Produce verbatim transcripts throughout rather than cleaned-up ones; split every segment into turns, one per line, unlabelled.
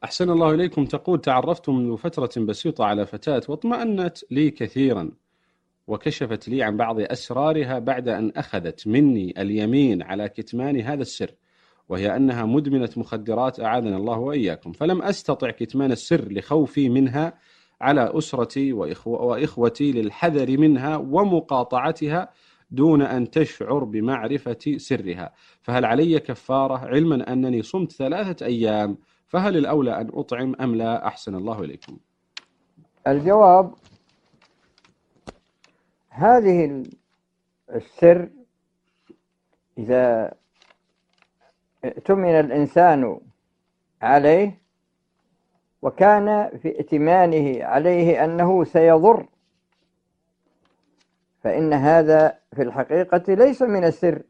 أحسن الله إليكم. تقول: تعرفت منذ فترة بسيطة على فتاة واطمأنت لي كثيرا، وكشفت لي عن بعض أسرارها بعد أن أخذت مني اليمين على كتمان هذا السر، وهي أنها مدمنة مخدرات أعاذنا الله وإياكم. فلم أستطع كتمان السر لخوفي منها على أسرتي وإخوتي للحذر منها ومقاطعتها دون أن تشعر بمعرفة سرها. فهل علي كفارة، علما أنني صمت ثلاثة أيام؟ فهل الأولى أن أطعم أم لا؟ أحسن الله إليكم.
الجواب: هذه السر إذا اؤتمن الإنسان عليه وكان في ائتمانه عليه أنه سيضر، فإن هذا في الحقيقة ليس من السر،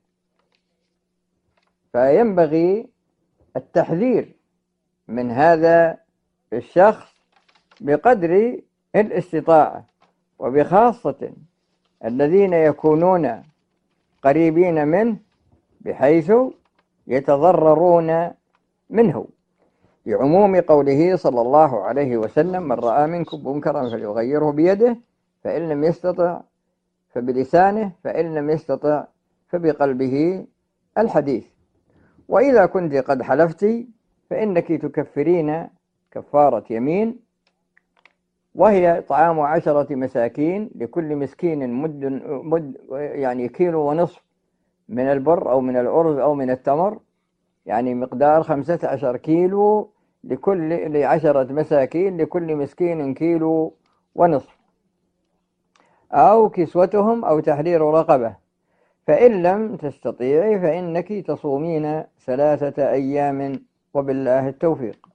فينبغي التحذير من هذا الشخص بقدر الاستطاعة، وبخاصة الذين يكونون قريبين منه بحيث يتضررون منه، بعموم قوله صلى الله عليه وسلم: من رأى منكم منكرا فليغيره بيده، فإن لم يستطع فبلسانه، فإن لم يستطع فبقلبه، الحديث. وإذا كنت قد حلفت فإنك تكفرين كفارة يمين، وهي طعام عشرة مساكين، لكل مسكين مد, مد يعني كيلو ونصف من البر أو من الأرز أو من التمر، يعني مقدار خمسة عشر كيلو لكل لعشرة مساكين، لكل مسكين كيلو ونصف، أو كسوتهم أو تحرير رقبة. فإن لم تستطيعي فإنك تصومين ثلاثة أيام، وبالله التوفيق.